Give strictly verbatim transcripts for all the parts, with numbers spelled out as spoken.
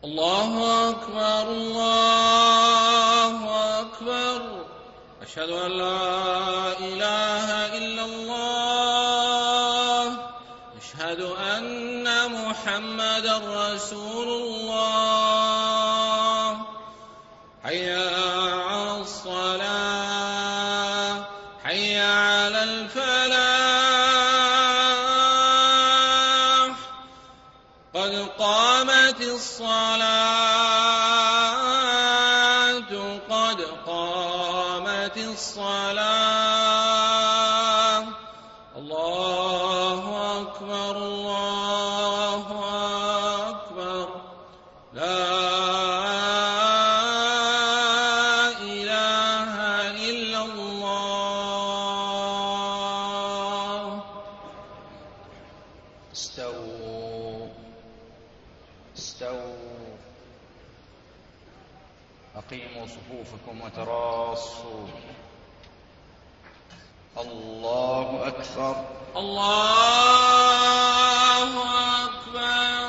الله أكبر الله أكبر أشهد أن لا إله إلا الله أشهد أن محمدا رسول الله حي على الصلاة حي على الفلاح قد قامت الصلاة قد قامت الصلاة الله أكبر الله أكبر لا إله إلا الله. استووا استووا أقيموا صفوفكم وتراصوا. الله أكبر الله أكبر.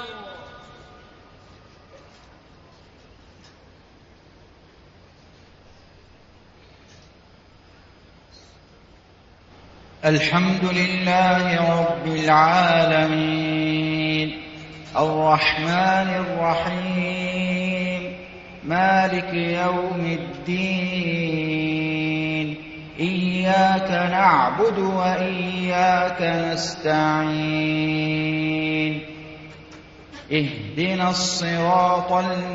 الحمد لله رب العالمين الرحمن الرحيم مالك يوم الدين إياك نعبد وإياك نستعين اهدنا الصراط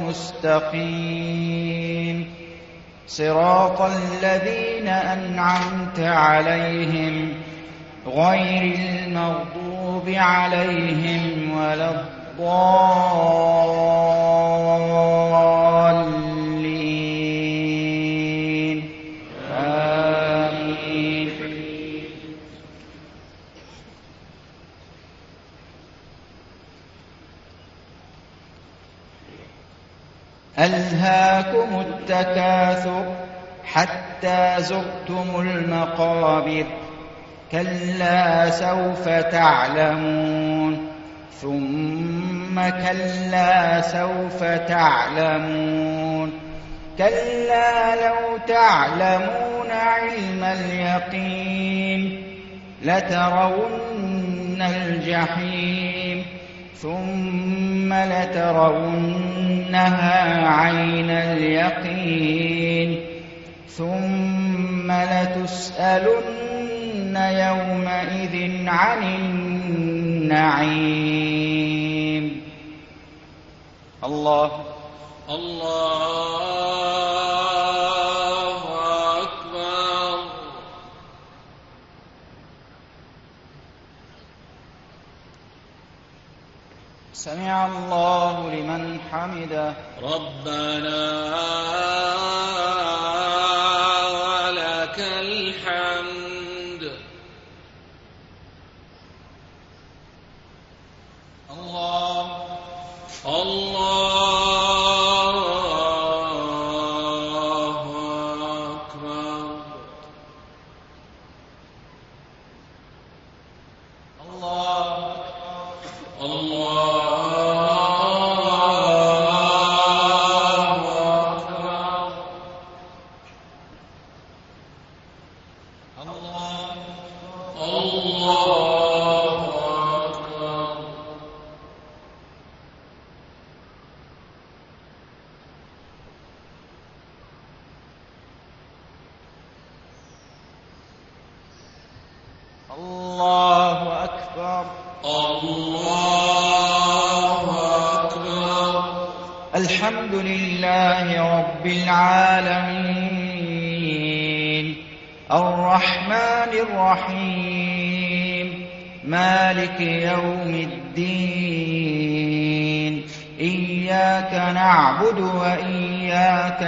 المستقيم صراط الذين أنعمت عليهم غير المغضوب عليهم ولا الضالين آمين. ألهاكم التكاثر حتى زرتم المقابر كلا سوف تعلمون ثم كلا سوف تعلمون كلا لو تعلمون علم اليقين لترون الجحيم ثم لترونها عين اليقين ثم لتسألن يومئذ عن النعيم. الله الله أكبر. سمع الله لمن حمده ربنا ولك الحمد. الله الله أكبر. الله الله الله أكبر. الله أكبر. الحمد لله رب العالمين الرحمن الرحيم مالك يوم الدين إياك نعبد وإياك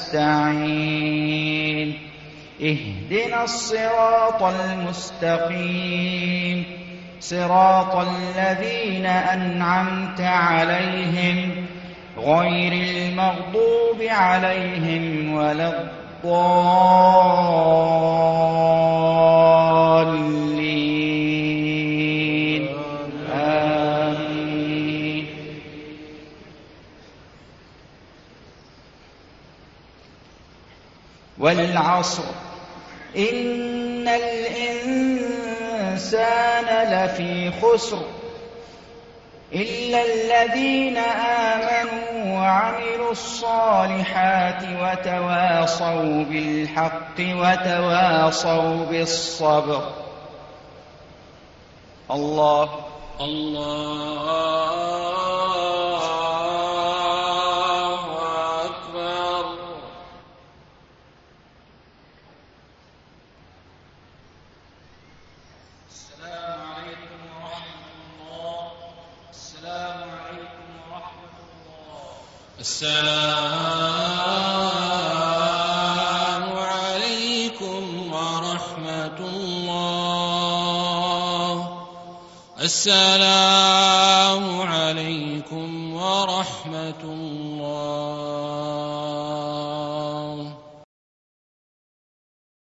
نستعين اهدنا الصراط المستقيم صراط الذين أنعمت عليهم غير المغضوب عليهم ولا الضالين آمين. والعصر إن الإنسان لفي خسر إلا الذين آمنوا وعملوا الصالحات وتواصوا بالحق وتواصوا بالصبر. الله الله أكبر. السلام عليكم ورحمة الله. السلام عليكم ورحمة الله. السلام عليكم ورحمة الله. السلام عليكم ورحمة الله.